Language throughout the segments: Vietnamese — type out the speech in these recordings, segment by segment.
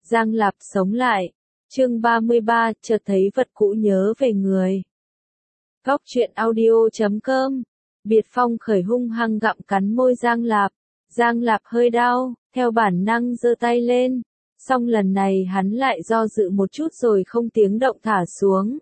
Giang Lạp sống lại. Chương 33, chợt thấy vật cũ nhớ về người. Góc truyện audio.com. Biệt Phong khởi hung hăng gặm cắn môi Giang Lạp. Giang Lạp hơi đau, theo bản năng giơ tay lên. Song lần này hắn lại do dự một chút rồi không tiếng động thả xuống.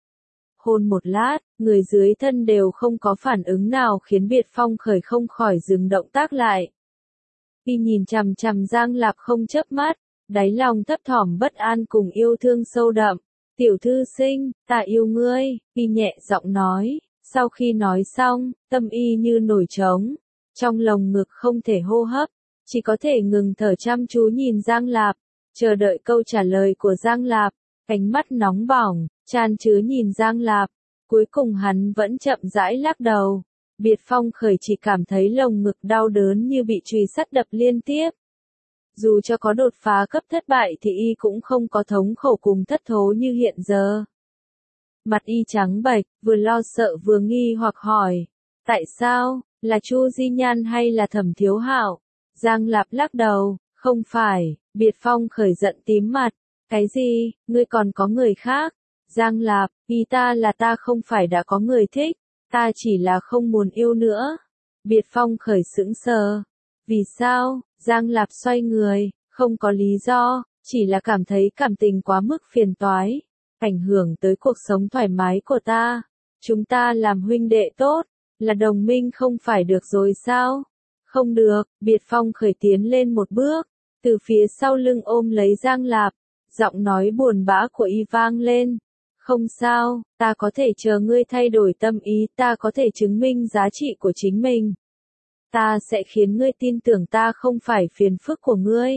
Hôn một lát, người dưới thân đều không có phản ứng nào khiến Biệt Phong khởi không khỏi dừng động tác lại. Khi nhìn chằm chằm Giang Lạp không chớp mắt, đáy lòng thấp thỏm bất an cùng yêu thương sâu đậm. Tiểu thư sinh, ta yêu ngươi, y nhẹ giọng nói. Sau khi nói xong, tâm y như nổi trống. Trong lồng ngực không thể hô hấp, chỉ có thể ngừng thở chăm chú nhìn Giang Lạp, chờ đợi câu trả lời của Giang Lạp. Ánh mắt nóng bỏng, chan chứa nhìn Giang Lạp. Cuối cùng hắn vẫn chậm rãi lắc đầu. Biệt Phong khởi chỉ cảm thấy lồng ngực đau đớn như bị chùy sắt đập liên tiếp. Dù cho có đột phá cấp thất bại thì y cũng không có thống khổ cùng thất thố như hiện giờ. Mặt y trắng bệch, vừa lo sợ vừa nghi hoặc hỏi. Tại sao, là Chu Di Nhan hay là Thẩm Thiếu Hạo? Giang Lạp lắc đầu, không phải. Biệt Phong khởi giận tím mặt. Cái gì, ngươi còn có người khác? Giang Lạp, ý ta là ta không phải đã có người thích, ta chỉ là không muốn yêu nữa. Biệt Phong khởi sững sờ. Vì sao? Giang Lạp xoay người, không có lý do, chỉ là cảm thấy cảm tình quá mức phiền toái, ảnh hưởng tới cuộc sống thoải mái của ta. Chúng ta làm huynh đệ tốt, là đồng minh không phải được rồi sao? Không được. Biệt Phong khởi tiến lên một bước, từ phía sau lưng ôm lấy Giang Lạp, giọng nói buồn bã của y vang lên. Không sao, ta có thể chờ ngươi thay đổi tâm ý, ta có thể chứng minh giá trị của chính mình. Ta sẽ khiến ngươi tin tưởng ta không phải phiền phức của ngươi.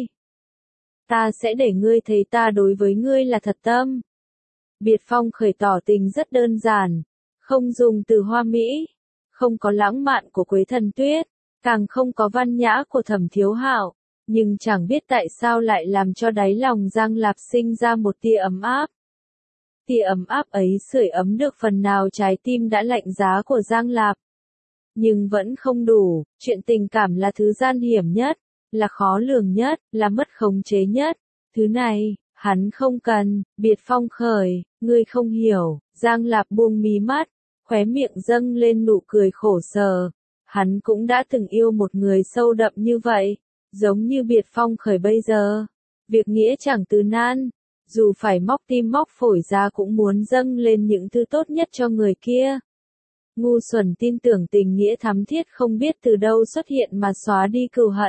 Ta sẽ để ngươi thấy ta đối với ngươi là thật tâm. Biệt Phong khởi tỏ tình rất đơn giản, không dùng từ hoa mỹ, không có lãng mạn của Quế Thần Tuyết, càng không có văn nhã của Thẩm Thiếu Hạo, nhưng chẳng biết tại sao lại làm cho đáy lòng Giang Lạp sinh ra một tia ấm áp. Tia ấm áp ấy sưởi ấm được phần nào trái tim đã lạnh giá của Giang Lạp. Nhưng vẫn không đủ, chuyện tình cảm là thứ gian hiểm nhất, là khó lường nhất, là mất khống chế nhất. Thứ này, hắn không cần. Biệt Phong khởi, ngươi không hiểu. Giang Lạp buông mí mắt, khóe miệng dâng lên nụ cười khổ sở. Hắn cũng đã từng yêu một người sâu đậm như vậy, giống như Biệt Phong khởi bây giờ. Việc nghĩa chẳng từ nan, dù phải móc tim móc phổi ra cũng muốn dâng lên những thứ tốt nhất cho người kia. Ngu xuẩn tin tưởng tình nghĩa thắm thiết không biết từ đâu xuất hiện mà xóa đi cừu hận.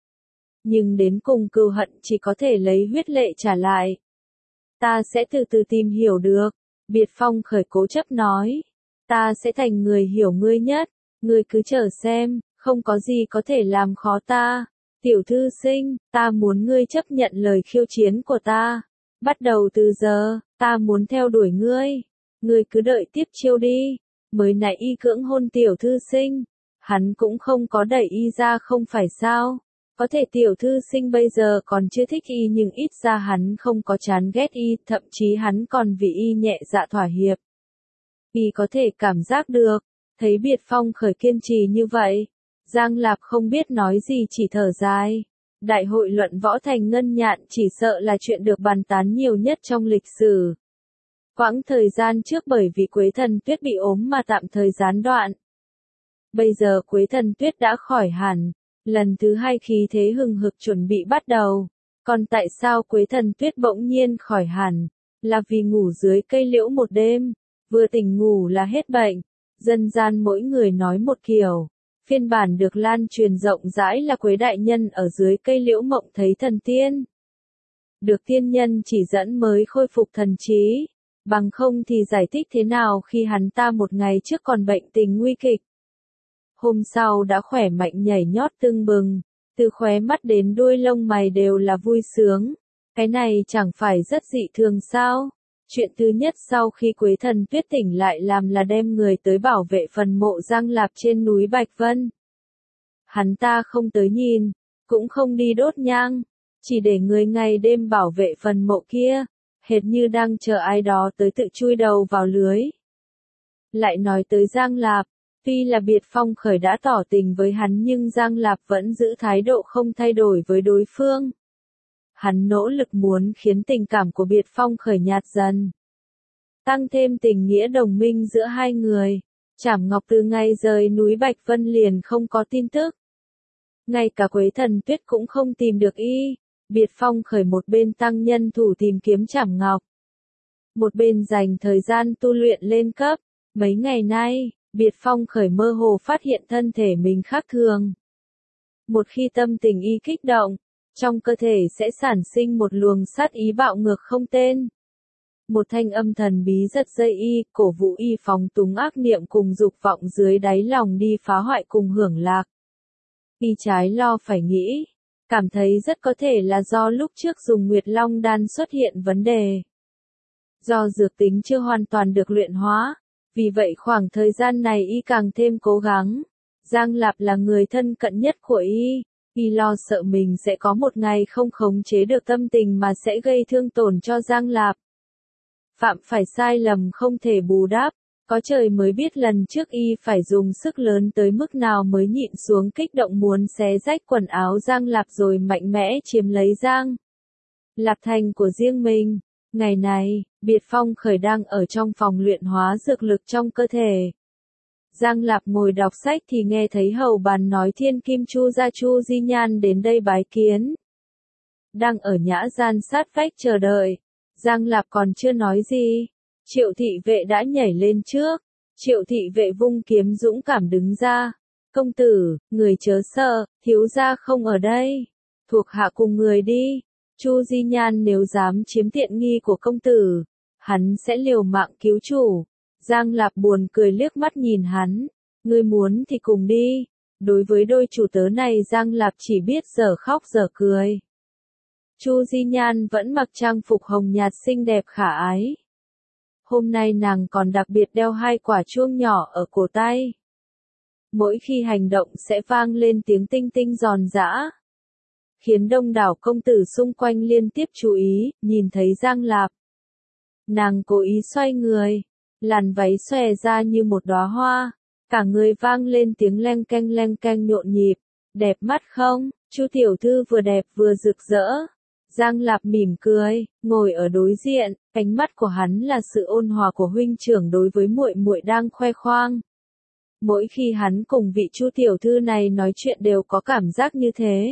Nhưng đến cùng cừu hận chỉ có thể lấy huyết lệ trả lại. Ta sẽ từ từ tìm hiểu được. Biệt Phong khởi cố chấp nói. Ta sẽ thành người hiểu ngươi nhất. Ngươi cứ chờ xem, không có gì có thể làm khó ta. Tiểu thư sinh, ta muốn ngươi chấp nhận lời khiêu chiến của ta. Bắt đầu từ giờ, ta muốn theo đuổi ngươi. Ngươi cứ đợi tiếp chiêu đi. Mới nãy y cưỡng hôn tiểu thư sinh, hắn cũng không có đẩy y ra không phải sao? Có thể tiểu thư sinh bây giờ còn chưa thích y nhưng ít ra hắn không có chán ghét y, thậm chí hắn còn vì y nhẹ dạ thỏa hiệp. Y có thể cảm giác được, thấy Biệt Phong khởi kiên trì như vậy, Giang Lạp không biết nói gì chỉ thở dài. Đại hội luận võ thành ngân nhạn chỉ sợ là chuyện được bàn tán nhiều nhất trong lịch sử. Quãng thời gian trước bởi vì Quế Thần Tuyết bị ốm mà tạm thời gián đoạn. Bây giờ Quế Thần Tuyết đã khỏi hẳn, lần thứ hai khí thế hừng hực chuẩn bị bắt đầu. Còn tại sao Quế Thần Tuyết bỗng nhiên khỏi hẳn? Là vì ngủ dưới cây liễu một đêm, vừa tỉnh ngủ là hết bệnh. Dân gian mỗi người nói một kiểu. Phiên bản được lan truyền rộng rãi là Quế đại nhân ở dưới cây liễu mộng thấy thần tiên. Được tiên nhân chỉ dẫn mới khôi phục thần trí. Bằng không thì giải thích thế nào khi hắn ta một ngày trước còn bệnh tình nguy kịch. Hôm sau đã khỏe mạnh nhảy nhót tưng bừng, từ khóe mắt đến đuôi lông mày đều là vui sướng. Cái này chẳng phải rất dị thường sao? Chuyện thứ nhất sau khi Quế Thần Tuyết tỉnh lại làm là đem người tới bảo vệ phần mộ Giang Lạp trên núi Bạch Vân. Hắn ta không tới nhìn, cũng không đi đốt nhang, chỉ để người ngày đêm bảo vệ phần mộ kia. Hệt như đang chờ ai đó tới tự chui đầu vào lưới. Lại nói tới Giang Lạp, tuy là Biệt Phong khởi đã tỏ tình với hắn nhưng Giang Lạp vẫn giữ thái độ không thay đổi với đối phương. Hắn nỗ lực muốn khiến tình cảm của Biệt Phong khởi nhạt dần. Tăng thêm tình nghĩa đồng minh giữa hai người. Trảm Ngọc từ ngày rời núi Bạch Vân liền không có tin tức. Ngay cả Quế Thần Tuyết cũng không tìm được y. Biệt Phong khởi một bên tăng nhân thủ tìm kiếm Trảm Ngọc. Một bên dành thời gian tu luyện lên cấp. Mấy ngày nay, Biệt Phong khởi mơ hồ phát hiện thân thể mình khác thường. Một khi tâm tình y kích động, trong cơ thể sẽ sản sinh một luồng sát ý bạo ngược không tên. Một thanh âm thần bí giật dây y, cổ vũ y phóng túng ác niệm cùng dục vọng dưới đáy lòng đi phá hoại cùng hưởng lạc. Y trái lo phải nghĩ, cảm thấy rất có thể là do lúc trước dùng Nguyệt Long đan xuất hiện vấn đề. Do dược tính chưa hoàn toàn được luyện hóa, vì vậy khoảng thời gian này y càng thêm cố gắng. Giang Lạp là người thân cận nhất của y lo sợ mình sẽ có một ngày không khống chế được tâm tình mà sẽ gây thương tổn cho Giang Lạp. Phạm phải sai lầm không thể bù đắp, có trời mới biết lần trước y phải dùng sức lớn tới mức nào mới nhịn xuống kích động muốn xé rách quần áo Giang Lạp rồi mạnh mẽ chiếm lấy Giang Lạp thành của riêng mình. Ngày này, Biệt Phong khởi đang ở trong phòng luyện hóa dược lực trong cơ thể. Giang Lạp ngồi đọc sách thì nghe thấy hầu bàn nói Thiên Kim Chu gia Chu Di Nhan đến đây bái kiến. Đang ở nhã gian sát vách chờ đợi, Giang Lạp còn chưa nói gì. Triệu thị vệ đã nhảy lên trước. Triệu thị vệ vung kiếm dũng cảm đứng ra. Công tử, người chớ sợ, thiếu gia không ở đây. Thuộc hạ cùng người đi. Chu Di Nhan nếu dám chiếm tiện nghi của công tử, hắn sẽ liều mạng cứu chủ. Giang Lạp buồn cười liếc mắt nhìn hắn. Ngươi muốn thì cùng đi. Đối với đôi chủ tớ này Giang Lạp chỉ biết dở khóc dở cười. Chu Di Nhan vẫn mặc trang phục hồng nhạt xinh đẹp khả ái. Hôm nay nàng còn đặc biệt đeo 2 quả chuông nhỏ ở cổ tay. Mỗi khi hành động sẽ vang lên tiếng tinh tinh giòn giã, khiến đông đảo công tử xung quanh liên tiếp chú ý, nhìn thấy Giang Lạp. Nàng cố ý xoay người, làn váy xòe ra như một đóa hoa, cả người vang lên tiếng leng keng nhộn nhịp. Đẹp mắt không? Chu tiểu thư vừa đẹp vừa rực rỡ. Giang Lạp mỉm cười, ngồi ở đối diện, ánh mắt của hắn là sự ôn hòa của huynh trưởng đối với muội muội đang khoe khoang. Mỗi khi hắn cùng vị Chu tiểu thư này nói chuyện đều có cảm giác như thế.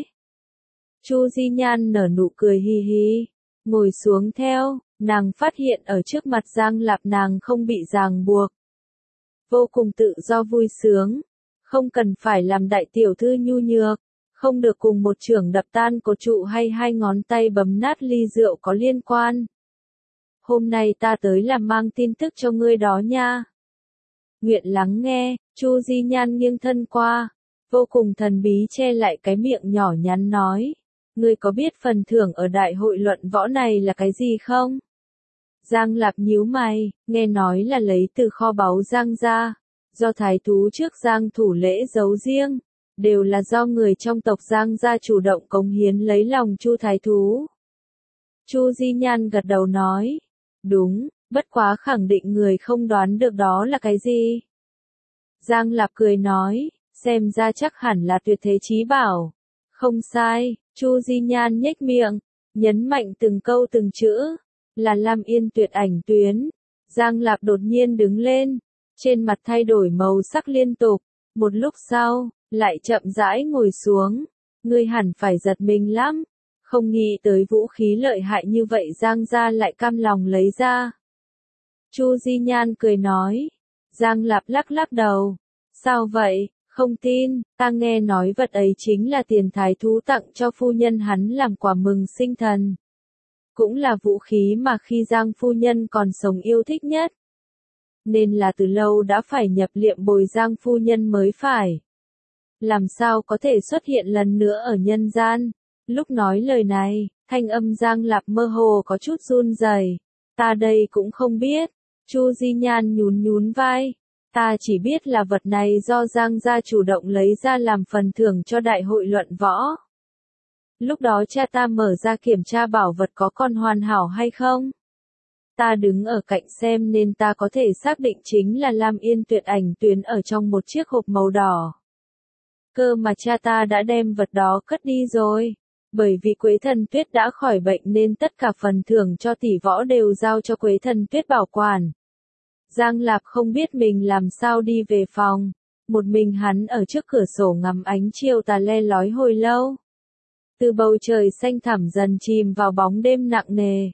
Chu Di Nhan nở nụ cười hi hi, ngồi xuống theo, nàng phát hiện ở trước mặt Giang Lạp nàng không bị ràng buộc. Vô cùng tự do vui sướng, không cần phải làm đại tiểu thư nhu nhược, không được cùng một chưởng đập tan cột trụ hay 2 ngón tay bấm nát ly rượu có liên quan. Hôm nay ta tới làm mang tin tức cho ngươi đó nha. Nguyện lắng nghe. Chu Di Nhan nghiêng thân qua, vô cùng thần bí che lại cái miệng nhỏ nhắn nói. Ngươi có biết phần thưởng ở đại hội luận võ này là cái gì không? Giang Lạp nhíu mày, nghe nói là lấy từ kho báu Giang gia, do thái thú trước Giang thủ lễ giấu riêng, đều là do người trong tộc Giang gia chủ động cống hiến lấy lòng Chu thái thú. Chu Di Nhan gật đầu nói, đúng, bất quá khẳng định người không đoán được đó là cái gì. Giang Lạp cười nói, xem ra chắc hẳn là tuyệt thế chí bảo. Không sai, Chu Di Nhan nhếch miệng, nhấn mạnh từng câu từng chữ, là Lam Yên tuyệt ảnh tuyến. Giang Lạp đột nhiên đứng lên, trên mặt thay đổi màu sắc liên tục, một lúc sau, lại chậm rãi ngồi xuống. Ngươi hẳn phải giật mình lắm, không nghĩ tới vũ khí lợi hại như vậy Giang gia lại cam lòng lấy ra. Chu Di Nhan cười nói. Giang Lạp lắc lắc đầu. Sao vậy, không tin, ta nghe nói vật ấy chính là tiền thái thú tặng cho phu nhân hắn làm quà mừng sinh thần. Cũng là vũ khí mà khi Giang phu nhân còn sống yêu thích nhất. Nên là từ lâu đã phải nhập liệm bồi Giang phu nhân mới phải. Làm sao có thể xuất hiện lần nữa ở nhân gian? Lúc nói lời này, thanh âm Giang Lạp mơ hồ có chút run rẩy. Ta đây cũng không biết. Chu Di Nhan nhún vai. Ta chỉ biết là vật này do Giang gia chủ động lấy ra làm phần thưởng cho đại hội luận võ. Lúc đó cha ta mở ra kiểm tra bảo vật có còn hoàn hảo hay không. Ta đứng ở cạnh xem nên ta có thể xác định chính là Lam Yên tuyệt ảnh tuyến ở trong một chiếc hộp màu đỏ. Cơ mà cha ta đã đem vật đó cất đi rồi. Bởi vì Quế Thần Tuyết đã khỏi bệnh nên tất cả phần thưởng cho tỷ võ đều giao cho Quế Thần Tuyết bảo quản. Giang Lạp không biết mình làm sao đi về phòng. Một mình hắn ở trước cửa sổ ngắm ánh chiều tà le lói hồi lâu. Từ bầu trời xanh thẳm dần chìm vào bóng đêm nặng nề.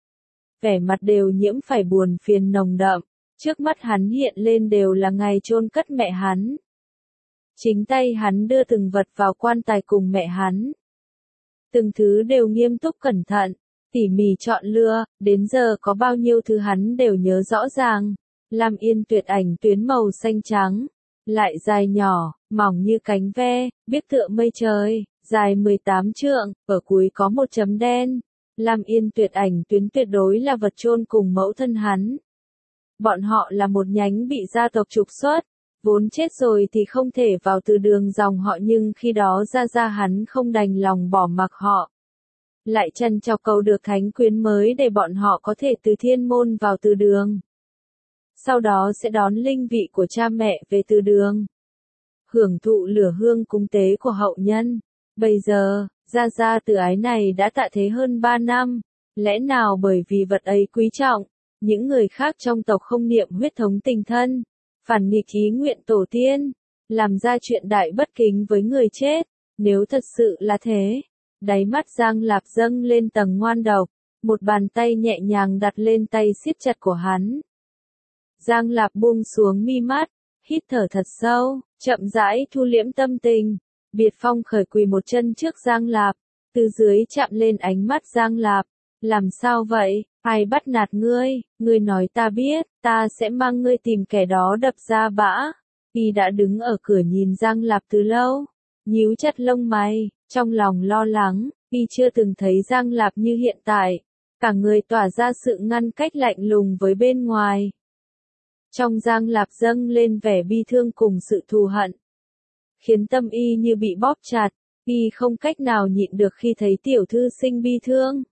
Vẻ mặt đều nhiễm phải buồn phiền nồng đậm. Trước mắt hắn hiện lên đều là ngày chôn cất mẹ hắn. Chính tay hắn đưa từng vật vào quan tài cùng mẹ hắn. Từng thứ đều nghiêm túc cẩn thận, tỉ mỉ chọn lựa, đến giờ có bao nhiêu thứ hắn đều nhớ rõ ràng. Lam Yên Tuyệt ảnh tuyến màu xanh trắng, lại dài nhỏ, mỏng như cánh ve, biếc tựa mây trời, dài 18 trượng, ở cuối có một chấm đen. Lam Yên Tuyệt ảnh tuyến tuyệt đối là vật chôn cùng mẫu thân hắn. Bọn họ là một nhánh bị gia tộc trục xuất, vốn chết rồi thì không thể vào từ đường dòng họ, nhưng khi đó gia hắn không đành lòng bỏ mặc họ. Lại trân trọng cầu được thánh quyến mới để bọn họ có thể từ thiên môn vào từ đường. Sau đó sẽ đón linh vị của cha mẹ về từ đường. Hưởng thụ lửa hương cúng tế của hậu nhân. Bây giờ, gia từ ái này đã tạ thế hơn 3 năm. Lẽ nào bởi vì vật ấy quý trọng, những người khác trong tộc không niệm huyết thống tình thân, phản nghịch ý nguyện tổ tiên, làm ra chuyện đại bất kính với người chết? Nếu thật sự là thế, đáy mắt Giang Lạp dâng lên tầng ngoan độc, một bàn tay nhẹ nhàng đặt lên tay siết chặt của hắn. Giang Lạp buông xuống mi mắt, hít thở thật sâu, chậm rãi thu liễm tâm tình. Biệt Phong khởi quỳ một chân trước Giang Lạp, từ dưới chạm lên ánh mắt Giang Lạp. Làm sao vậy? Ai bắt nạt ngươi? Ngươi nói ta biết, ta sẽ mang ngươi tìm kẻ đó đập ra bã. Y đã đứng ở cửa nhìn Giang Lạp từ lâu, nhíu chặt lông mày, trong lòng lo lắng. Y chưa từng thấy Giang Lạp như hiện tại, cả người tỏa ra sự ngăn cách lạnh lùng với bên ngoài. Trong Giang Lạp dâng lên vẻ bi thương cùng sự thù hận, khiến tâm y như bị bóp chặt. Y không cách nào nhịn được khi thấy tiểu thư sinh bi thương.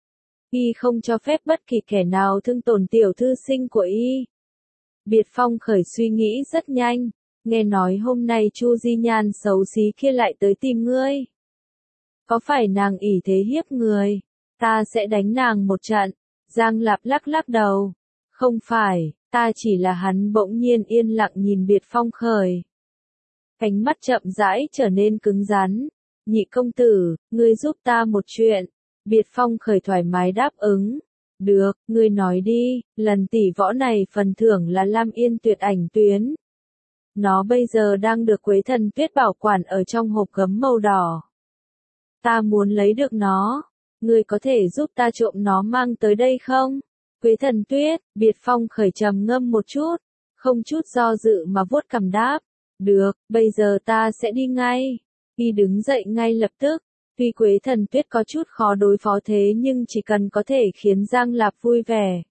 Y không cho phép bất kỳ kẻ nào thương tổn tiểu thư sinh của y. Biệt Phong khởi suy nghĩ rất nhanh, nghe nói hôm nay Chu Di Nhan xấu xí kia lại tới tìm ngươi. Có phải nàng ỷ thế hiếp người? Ta sẽ đánh nàng một trận. Giang Lạp lắc lắc đầu. Không phải, ta chỉ là. Hắn bỗng nhiên yên lặng nhìn Biệt Phong khởi. Ánh mắt chậm rãi trở nên cứng rắn. Nhị công tử, ngươi giúp ta một chuyện. Biệt Phong khởi thoải mái đáp ứng. Được, ngươi nói đi, lần tỷ võ này phần thưởng là Lam Yên Tuyệt ảnh tuyến. Nó bây giờ đang được Quế Thần Tuyết bảo quản ở trong hộp gấm màu đỏ. Ta muốn lấy được nó. Ngươi có thể giúp ta trộm nó mang tới đây không? Quế Thần Tuyết, Biệt Phong khởi trầm ngâm một chút, không chút do dự mà vuốt cằm đáp. Được, bây giờ ta sẽ đi ngay. Y đứng dậy ngay lập tức. Tuy Quế Thần Tuyết có chút khó đối phó thế nhưng chỉ cần có thể khiến Giang Lạp vui vẻ,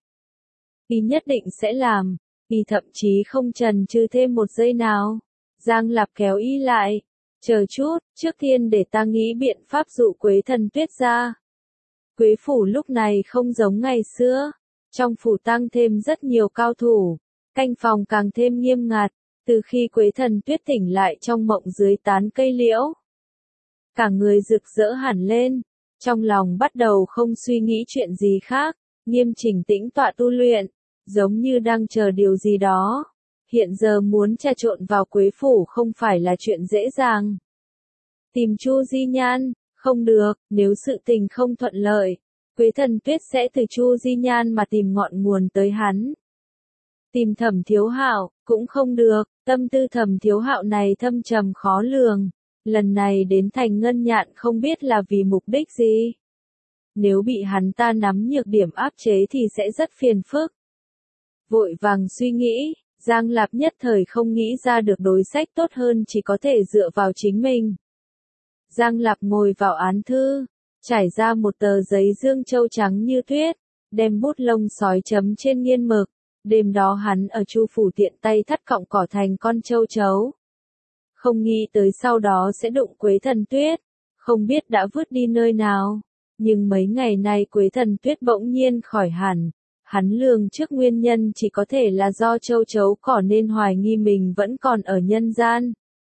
Y nhất định sẽ làm. Y thậm chí không chần chừ thêm một giây nào. Giang Lạp kéo Y lại. Chờ chút, trước tiên để ta nghĩ biện pháp dụ Quế Thần Tuyết ra. Quế phủ lúc này không giống ngày xưa. Trong phủ tăng thêm rất nhiều cao thủ. Canh phòng càng thêm nghiêm ngặt. Từ khi Quế Thần Tuyết tỉnh lại trong mộng dưới tán cây liễu, cả người rực rỡ hẳn lên, trong lòng bắt đầu không suy nghĩ chuyện gì khác, nghiêm chỉnh tĩnh tọa tu luyện, giống như đang chờ điều gì đó. Hiện giờ muốn trà trộn vào Quế phủ không phải là chuyện dễ dàng. Tìm Chu Di Nhan, không được, nếu sự tình không thuận lợi, Quế Thần Tuyết sẽ từ Chu Di Nhan mà tìm ngọn nguồn tới hắn. Tìm Thẩm Thiếu Hạo, cũng không được, tâm tư Thẩm Thiếu Hạo này thâm trầm khó lường. Lần này đến thành Ngân Nhạn không biết là vì mục đích gì. Nếu bị hắn ta nắm nhược điểm áp chế thì sẽ rất phiền phức. Vội vàng suy nghĩ, Giang Lạp nhất thời không nghĩ ra được đối sách tốt hơn, chỉ có thể dựa vào chính mình. Giang Lạp ngồi vào án thư, trải ra một tờ giấy dương châu trắng như tuyết, đem bút lông sói chấm trên nghiên mực. Đêm đó hắn ở Chu phủ tiện tay thắt cọng cỏ thành con châu chấu. Không nghĩ tới sau đó sẽ đụng Quế Thần Tuyết, không biết đã vứt đi nơi nào. Nhưng mấy ngày nay Quế Thần Tuyết bỗng nhiên khỏi hẳn. Hắn lường trước nguyên nhân chỉ có thể là do châu chấu cỏ nên hoài nghi mình vẫn còn ở nhân gian.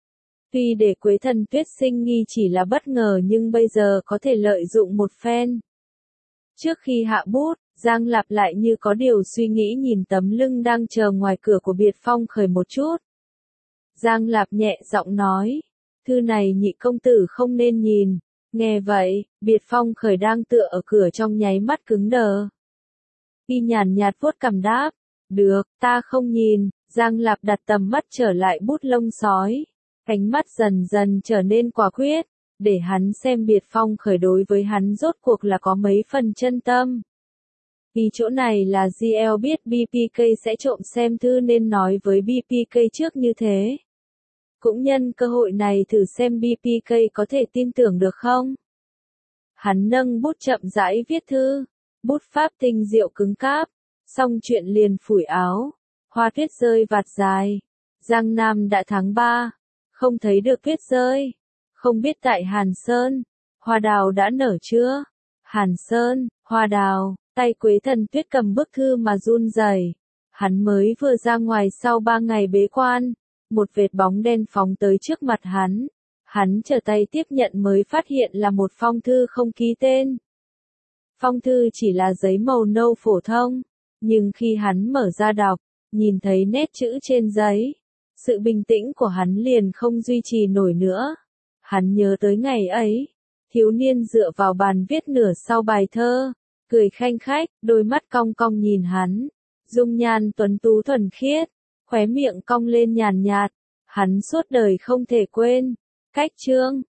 Tuy để Quế Thần Tuyết sinh nghi chỉ là bất ngờ nhưng bây giờ có thể lợi dụng một phen. Trước khi hạ bút, Giang Lạp lại như có điều suy nghĩ nhìn tấm lưng đang chờ ngoài cửa của Biệt Phong Khởi một chút. Giang Lạp nhẹ giọng nói, thư này nhị công tử không nên nhìn. Nghe vậy, Biệt Phong Khởi đang tựa ở cửa trong nháy mắt cứng đờ. Y nhàn nhạt vuốt cằm đáp, được, ta không nhìn. Giang Lạp đặt tầm mắt trở lại bút lông sói. Ánh mắt dần dần trở nên quả quyết, để hắn xem Biệt Phong Khởi đối với hắn rốt cuộc là có mấy phần chân tâm. Vì chỗ này là GL biết BPK sẽ trộm xem thư nên nói với BPK trước như thế. Cũng nhân cơ hội này thử xem BPK có thể tin tưởng được không? Hắn nâng bút chậm rãi viết thư, bút pháp tinh diệu cứng cáp, xong chuyện liền phủi áo, hoa tuyết rơi vạt dài. Giang Nam đã tháng 3, không thấy được tuyết rơi, không biết tại Hàn Sơn, hoa đào đã nở chưa? Hàn Sơn, hoa đào, tay Quế Thần Tuyết cầm bức thư mà run rẩy. Hắn mới vừa ra ngoài sau 3 ngày bế quan, một vệt bóng đen phóng tới trước mặt hắn. Hắn trở tay tiếp nhận mới phát hiện là một phong thư không ký tên. Phong thư chỉ là giấy màu nâu phổ thông, nhưng khi hắn mở ra đọc, nhìn thấy nét chữ trên giấy, sự bình tĩnh của hắn liền không duy trì nổi nữa. Hắn nhớ tới ngày ấy, thiếu niên dựa vào bàn viết nửa sau bài thơ, cười khanh khách, đôi mắt cong cong nhìn hắn, dung nhan tuấn tú thuần khiết, khóe miệng cong lên nhàn nhạt, hắn suốt đời không thể quên. Cách chương